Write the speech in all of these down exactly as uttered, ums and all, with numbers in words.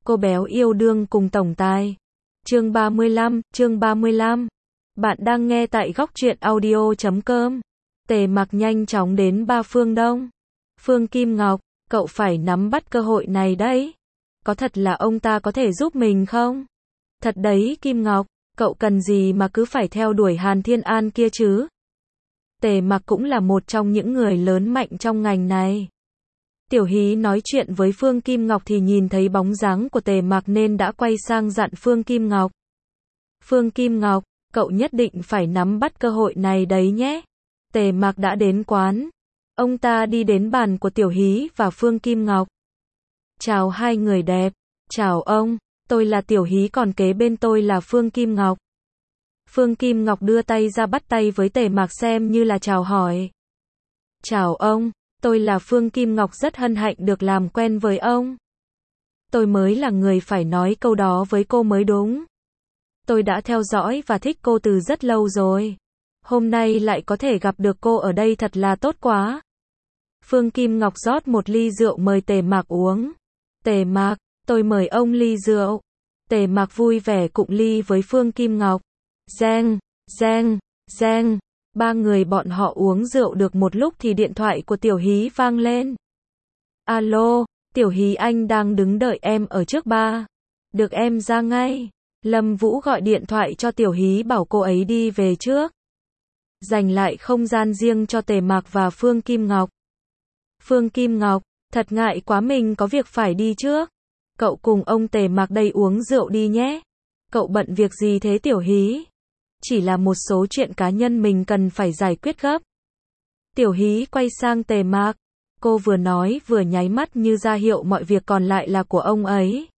Cô béo yêu đương cùng tổng tài. Chương ba mươi lăm, chương ba mươi lăm. Bạn đang nghe tại góc truyện audio chấm com. Tề Mặc nhanh chóng đến ba Phương Đông. Phương Kim Ngọc, cậu phải nắm bắt cơ hội này đấy. Có thật là ông ta có thể giúp mình không? Thật đấy Kim Ngọc, cậu cần gì mà cứ phải theo đuổi Hàn Thiên An kia chứ? Tề Mặc cũng là một trong những người lớn mạnh trong ngành này. Tiểu Hí nói chuyện với Phương Kim Ngọc thì nhìn thấy bóng dáng của Tề Mặc nên đã quay sang dặn Phương Kim Ngọc. Phương Kim Ngọc, cậu nhất định phải nắm bắt cơ hội này đấy nhé. Tề Mặc đã đến quán. Ông ta đi đến bàn của Tiểu Hí và Phương Kim Ngọc. Chào hai người đẹp. Chào ông, tôi là Tiểu Hí còn kế bên tôi là Phương Kim Ngọc. Phương Kim Ngọc đưa tay ra bắt tay với Tề Mặc xem như là chào hỏi. Chào ông, tôi là Phương Kim Ngọc rất hân hạnh được làm quen với ông. Tôi mới là người phải nói câu đó với cô mới đúng. Tôi đã theo dõi và thích cô từ rất lâu rồi. Hôm nay lại có thể gặp được cô ở đây thật là tốt quá. Phương Kim Ngọc rót một ly rượu mời Tề Mặc uống. Tề Mặc, tôi mời ông ly rượu. Tề Mặc vui vẻ cụng ly với Phương Kim Ngọc. Reng, reng, reng. Ba người bọn họ uống rượu được một lúc thì điện thoại của Tiểu Hí vang lên. Alo, Tiểu Hí anh đang đứng đợi em ở trước ba. Được em ra ngay. Lâm Vũ gọi điện thoại cho Tiểu Hí bảo cô ấy đi về trước. Dành lại không gian riêng cho Tề Mặc và Phương Kim Ngọc. Phương Kim Ngọc, thật ngại quá mình có việc phải đi trước. Cậu cùng ông Tề Mặc đây uống rượu đi nhé. Cậu bận việc gì thế Tiểu Hí? Chỉ là một số chuyện cá nhân mình cần phải giải quyết gấp. Tiểu Hí quay sang Tề Mặc. Cô vừa nói vừa nháy mắt như ra hiệu mọi việc còn lại là của ông ấy.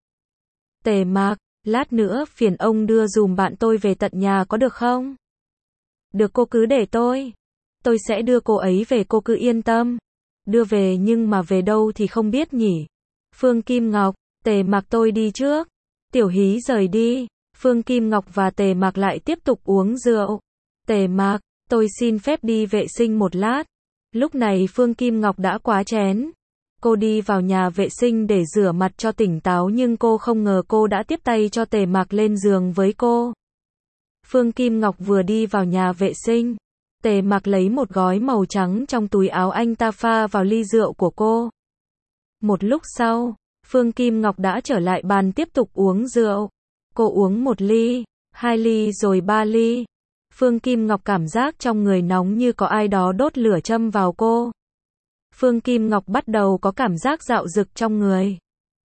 Tề Mặc, lát nữa phiền ông đưa dùm bạn tôi về tận nhà có được không? Được cô cứ để tôi. Tôi sẽ đưa cô ấy về cô cứ yên tâm. Đưa về nhưng mà về đâu thì không biết nhỉ. Phương Kim Ngọc, Tề Mặc tôi đi trước. Tiểu Hí rời đi. Phương Kim Ngọc và Tề Mặc lại tiếp tục uống rượu. Tề Mặc, tôi xin phép đi vệ sinh một lát. Lúc này Phương Kim Ngọc đã quá chén. Cô đi vào nhà vệ sinh để rửa mặt cho tỉnh táo nhưng cô không ngờ cô đã tiếp tay cho Tề Mặc lên giường với cô. Phương Kim Ngọc vừa đi vào nhà vệ sinh. Tề Mặc lấy một gói màu trắng trong túi áo anh ta pha vào ly rượu của cô. Một lúc sau, Phương Kim Ngọc đã trở lại bàn tiếp tục uống rượu. Cô uống một ly, hai ly rồi ba ly. Phương Kim Ngọc cảm giác trong người nóng như có ai đó đốt lửa châm vào cô. Phương Kim Ngọc bắt đầu có cảm giác dạo dực trong người.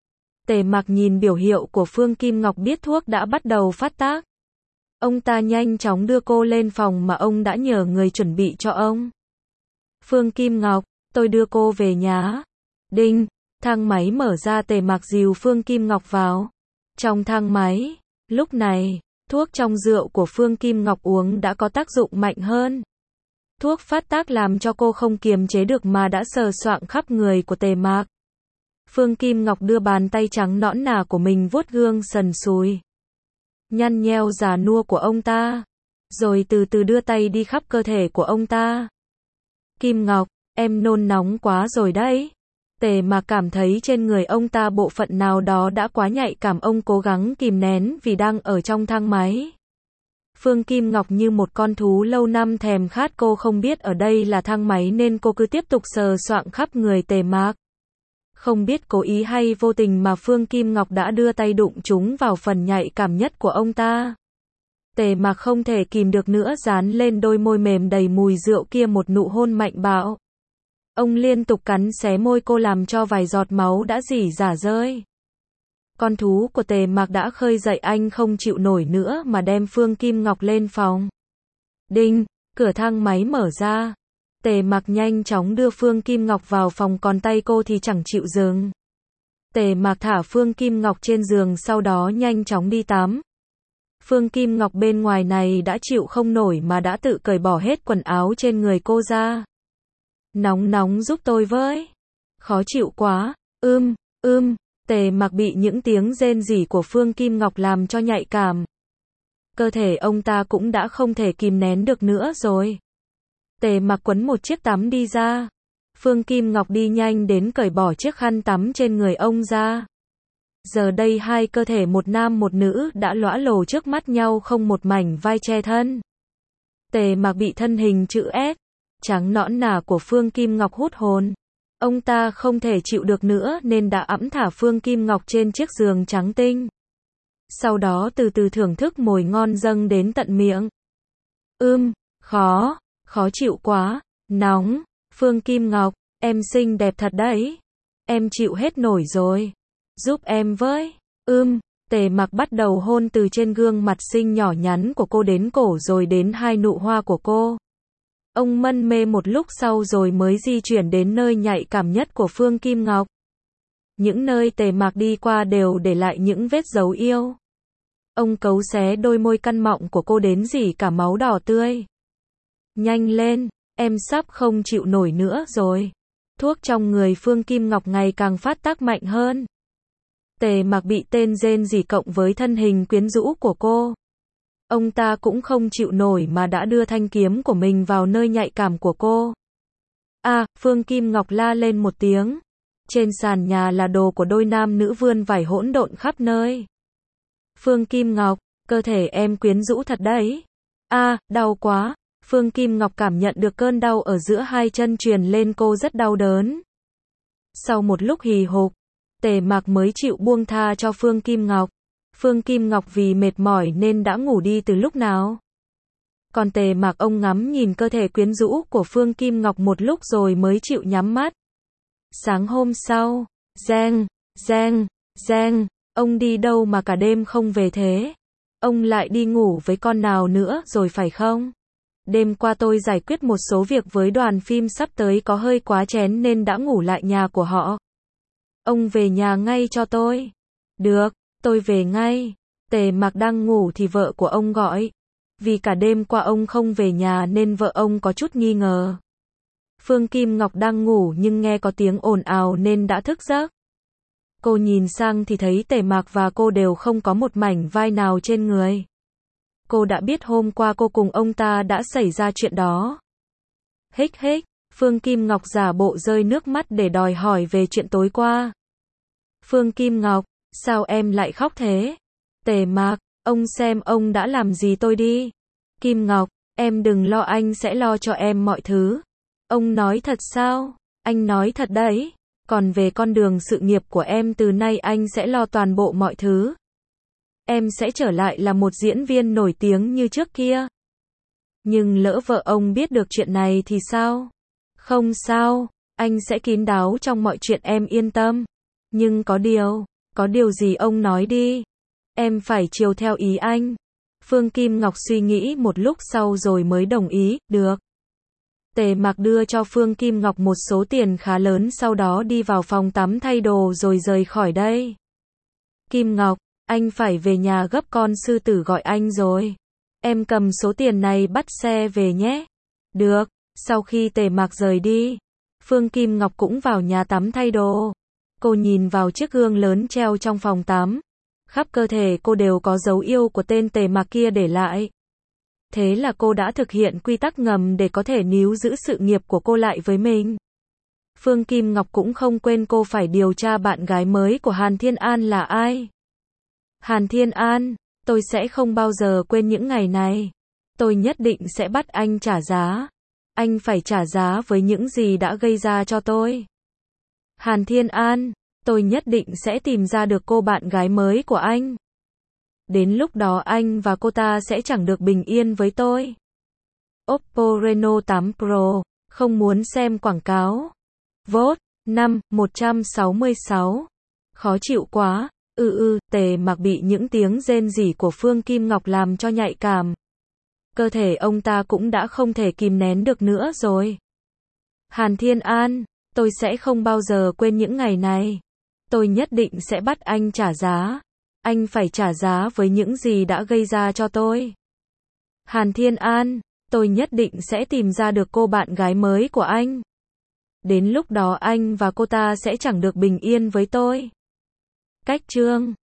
Tề Mặc nhìn biểu hiệu của Phương Kim Ngọc biết thuốc đã bắt đầu phát tác. Ông ta nhanh chóng đưa cô lên phòng mà ông đã nhờ người chuẩn bị cho ông. Phương Kim Ngọc, tôi đưa cô về nhà. Đinh, thang máy mở ra. Tề Mặc dìu Phương Kim Ngọc vào. Trong thang máy, lúc này, thuốc trong rượu của Phương Kim Ngọc uống đã có tác dụng mạnh hơn. Thuốc phát tác làm cho cô không kiềm chế được mà đã sờ soạng khắp người của Tề Mặc. Phương Kim Ngọc đưa bàn tay trắng nõn nà của mình vuốt gương sần sùi nhăn nheo già nua của ông ta, rồi từ từ đưa tay đi khắp cơ thể của ông ta. Kim Ngọc, em nôn nóng quá rồi đấy. Tề Mặc cảm thấy trên người ông ta bộ phận nào đó đã quá nhạy cảm, ông cố gắng kìm nén vì đang ở trong thang máy. Phương Kim Ngọc như một con thú lâu năm thèm khát, cô không biết ở đây là thang máy nên cô cứ tiếp tục sờ soạng khắp người Tề Mặc. Không biết cố ý hay vô tình mà Phương Kim Ngọc đã đưa tay đụng trúng vào phần nhạy cảm nhất của ông ta. Tề Mặc không thể kìm được nữa dán lên đôi môi mềm đầy mùi rượu kia một nụ hôn mạnh bạo. Ông liên tục cắn xé môi cô làm cho vài giọt máu đã rỉ rả rơi. Con thú của Tề Mặc đã khơi dậy, anh không chịu nổi nữa mà đem Phương Kim Ngọc lên phòng. Đinh, cửa thang máy mở ra. Tề Mặc nhanh chóng đưa Phương Kim Ngọc vào phòng, còn tay cô thì chẳng chịu dừng. Tề Mặc thả Phương Kim Ngọc trên giường sau đó nhanh chóng đi tắm. Phương Kim Ngọc bên ngoài này đã chịu không nổi mà đã tự cởi bỏ hết quần áo trên người cô ra. Nóng nóng giúp tôi với. Khó chịu quá. Ưm, ưm. Tề Mặc bị những tiếng rên rỉ của Phương Kim Ngọc làm cho nhạy cảm. Cơ thể ông ta cũng đã không thể kìm nén được nữa rồi. Tề Mặc quấn một chiếc tắm đi ra. Phương Kim Ngọc đi nhanh đến cởi bỏ chiếc khăn tắm trên người ông ra. Giờ đây hai cơ thể một nam một nữ đã lõa lồ trước mắt nhau không một mảnh vai che thân. Tề Mặc bị thân hình chữ S, trắng nõn nà của Phương Kim Ngọc hút hồn. Ông ta không thể chịu được nữa nên đã ẵm thả Phương Kim Ngọc trên chiếc giường trắng tinh. Sau đó từ từ thưởng thức mồi ngon dâng đến tận miệng. Ưm, khó, khó chịu quá, nóng, Phương Kim Ngọc, em xinh đẹp thật đấy. Em chịu hết nổi rồi. Giúp em với. Ưm, Tề Mặc bắt đầu hôn từ trên gương mặt xinh nhỏ nhắn của cô đến cổ rồi đến hai nụ hoa của cô. Ông mân mê một lúc sau rồi mới di chuyển đến nơi nhạy cảm nhất của Phương Kim Ngọc. Những nơi Tề Mặc đi qua đều để lại những vết dấu yêu. Ông cấu xé đôi môi căn mọng của cô đến rỉ cả máu đỏ tươi. Nhanh lên, em sắp không chịu nổi nữa rồi. Thuốc trong người Phương Kim Ngọc ngày càng phát tác mạnh hơn. Tề Mặc bị tên rên rỉ cộng với thân hình quyến rũ của cô. Ông ta cũng không chịu nổi mà đã đưa thanh kiếm của mình vào nơi nhạy cảm của cô. À, Phương Kim Ngọc la lên một tiếng. Trên sàn nhà là đồ của đôi nam nữ vươn vải hỗn độn khắp nơi. Phương Kim Ngọc, cơ thể em quyến rũ thật đấy. À, đau quá. Phương Kim Ngọc cảm nhận được cơn đau ở giữa hai chân truyền lên cô rất đau đớn. Sau một lúc hì hục, Tề Mặc mới chịu buông tha cho Phương Kim Ngọc. Phương Kim Ngọc vì mệt mỏi nên đã ngủ đi từ lúc nào. Còn Tề Mặc ông ngắm nhìn cơ thể quyến rũ của Phương Kim Ngọc một lúc rồi mới chịu nhắm mắt. Sáng hôm sau, reng, reng, reng, ông đi đâu mà cả đêm không về thế? Ông lại đi ngủ với con nào nữa rồi phải không? Đêm qua tôi giải quyết một số việc với đoàn phim sắp tới có hơi quá chén nên đã ngủ lại nhà của họ. Ông về nhà ngay cho tôi. Được, tôi về ngay. Tề Mặc đang ngủ thì vợ của ông gọi. Vì cả đêm qua ông không về nhà nên vợ ông có chút nghi ngờ. Phương Kim Ngọc đang ngủ nhưng nghe có tiếng ồn ào nên đã thức giấc. Cô nhìn sang thì thấy Tề Mặc và cô đều không có một mảnh vai nào trên người. Cô đã biết hôm qua cô cùng ông ta đã xảy ra chuyện đó. Hích hích, Phương Kim Ngọc giả bộ rơi nước mắt để đòi hỏi về chuyện tối qua. Phương Kim Ngọc, sao em lại khóc thế? Tề Mặc, ông xem ông đã làm gì tôi đi. Kim Ngọc, em đừng lo, anh sẽ lo cho em mọi thứ. Ông nói thật sao? Anh nói thật đấy. Còn về con đường sự nghiệp của em từ nay anh sẽ lo toàn bộ mọi thứ. Em sẽ trở lại là một diễn viên nổi tiếng như trước kia. Nhưng lỡ vợ ông biết được chuyện này thì sao? Không sao, anh sẽ kín đáo trong mọi chuyện, em yên tâm. Nhưng có điều, có điều gì ông nói đi. Em phải chiều theo ý anh. Phương Kim Ngọc suy nghĩ một lúc sau rồi mới đồng ý, được. Tề Mặc đưa cho Phương Kim Ngọc một số tiền khá lớn, sau đó đi vào phòng tắm thay đồ rồi rời khỏi đây. Kim Ngọc, anh phải về nhà gấp, con sư tử gọi anh rồi. Em cầm số tiền này bắt xe về nhé. Được, sau khi Tề Mặc rời đi, Phương Kim Ngọc cũng vào nhà tắm thay đồ. Cô nhìn vào chiếc gương lớn treo trong phòng tắm. Khắp cơ thể cô đều có dấu yêu của tên Tề Mặc kia để lại. Thế là cô đã thực hiện quy tắc ngầm để có thể níu giữ sự nghiệp của cô lại với mình. Phương Kim Ngọc cũng không quên cô phải điều tra bạn gái mới của Hàn Thiên An là ai. Hàn Thiên An, tôi sẽ không bao giờ quên những ngày này. Tôi nhất định sẽ bắt anh trả giá. Anh phải trả giá với những gì đã gây ra cho tôi. Hàn Thiên An, tôi nhất định sẽ tìm ra được cô bạn gái mới của anh. Đến lúc đó anh và cô ta sẽ chẳng được bình yên với tôi. Oppo Reno tám Pro, không muốn xem quảng cáo. Vote, năm, một trăm sáu mươi sáu. Khó chịu quá. Ừ ừ, Tề Mặc bị những tiếng rên rỉ của Phương Kim Ngọc làm cho nhạy cảm. Cơ thể ông ta cũng đã không thể kìm nén được nữa rồi. Hàn Thiên An, tôi sẽ không bao giờ quên những ngày này. Tôi nhất định sẽ bắt anh trả giá. Anh phải trả giá với những gì đã gây ra cho tôi. Hàn Thiên An, tôi nhất định sẽ tìm ra được cô bạn gái mới của anh. Đến lúc đó anh và cô ta sẽ chẳng được bình yên với tôi. Cách chương